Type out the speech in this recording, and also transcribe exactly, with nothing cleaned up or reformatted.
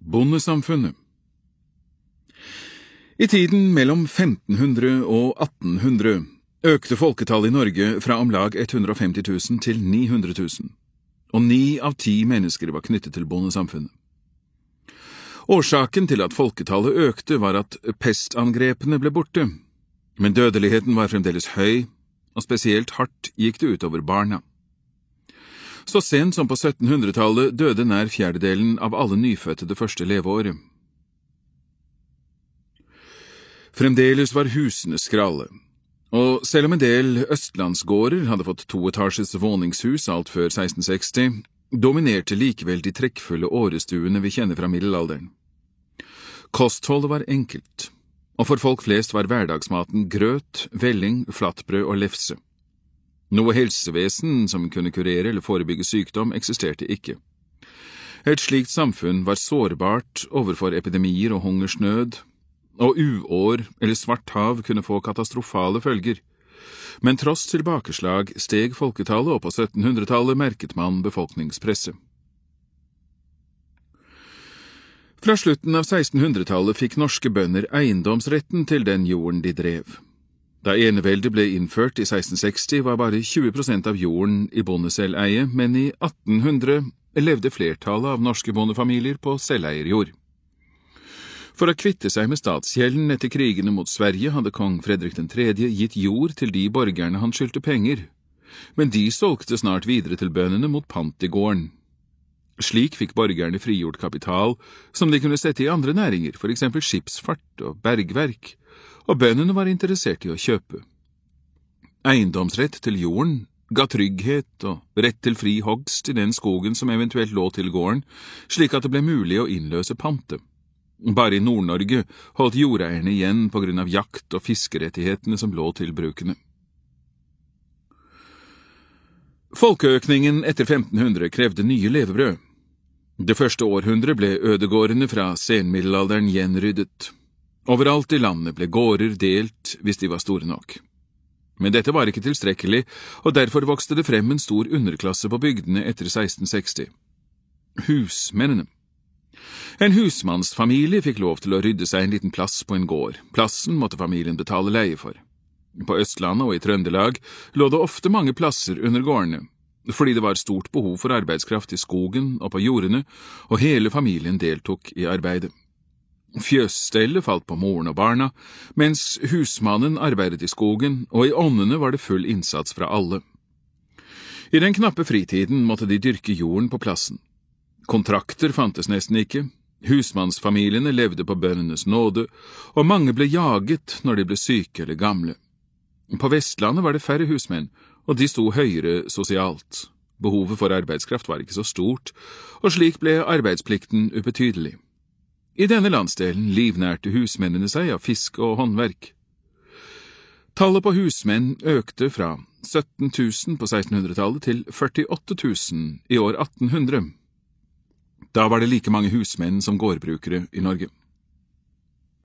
Bondesamfunnet. I tiden mellom femten hundre og atten hundre økte folketallet i Norge fra om lag hundre og femti tusen til ni hundre tusen, og ni av ti mennesker var knyttet til bondesamfunnet. Årsaken til at folketallet økte var at pestangrepene ble borte, men dødeligheten var fremdeles høy, og spesielt hardt gikk det utover barna. Så sent som på syttenhundretallet døde nær fjerdedelen av alle nyfødte det første leveåret. Fremdeles var husene skrale, og selv om en del østlandsgårder hadde fått toetasjes våningshus alt før seksten seksti, dominerte likevel de trekkfulle årestuene vi kjenner fra middelalderen. Kostholdet var enkelt, og for folk flest var hverdagsmaten grøt, velling, flatbrød og lefse. Noe helsevesen som kunne kurere eller forebygge sykdom eksisterte ikke. Et slikt samfunn var sårbart overfor epidemier og hungersnød, og uår eller svart hav kunne få katastrofale følger. Men tross tilbakeslag steg folketallet, og på syttenhundretallet merket man befolkningspresset. Fra slutten av sekstenhundretallet fikk norske bønder eiendomsretten til den jorden de drev. Da eneveldet ble innført i seksten seksti var bare tjue prosent av jorden i bondeselveie, men i atten hundre levde flertallet av norske bondefamilier på selveierjord. For å kvitte seg med statsgjelden etter krigene mot Sverige hadde kong Fredrik den tredje gitt jord til de borgerne han skyldte penger, men de solgte snart videre til bøndene mot pant i gården. Slik fikk borgerne frigjort kapital som de kunne sette i andre næringer, for eksempel skipsfart og bergverk, og bøndene var interessert i å kjøpe. Eiendomsrett til jorden ga trygghet og rett til fri hogst i den skogen som eventuelt lå til gården, slik at det ble mulig å innløse pantet. Bare i Nord-Norge holdt jordeierne igjen på grunn av jakt- og fiskerettighetene som lå til brukene. Folkeøkningen etter femten hundre krevde nye levebrød. Det første århundret ble ødegårdene fra senmiddelalderen gjenryddet. Overalt i landet ble gårder delt hvis de var store nok. Men dette var ikke tilstrekkelig, og derfor vokste det frem en stor underklasse på bygdene etter seksten seksti. Husmennene. En husmannsfamilie fikk lov til å rydde seg en liten plass på en gård. Plassen måtte familien betale leie for. På Østlandet og i Trøndelag lå det ofte mange plasser under gårdene, fordi det var stort behov for arbeidskraft i skogen og på jordene, og hele familien deltok i arbeidet. Fjøsstellet falt på moren og barna, mens husmannen arbeidet i skogen, og i åndene var det full innsats fra alle. I den knappe fritiden måtte de dyrke jorden på plassen. Kontrakter fantes nesten ikke, husmannsfamiliene levde på bøndenes nåde, og mange ble jaget når de ble syke eller gamle. På Vestlandet var det færre husmenn, og de sto høyere sosialt. Behovet for arbeidskraft var ikke så stort, og slik ble arbeidsplikten ubetydelig. I denne landsdelen livnærte husmennene seg av fiske og håndverk. Tallet på husmenn økte fra sytten tusen på sekstenhundretallet til førtiåtte tusen i år atten hundre. Da var det like mange husmenn som gårdbrukere i Norge.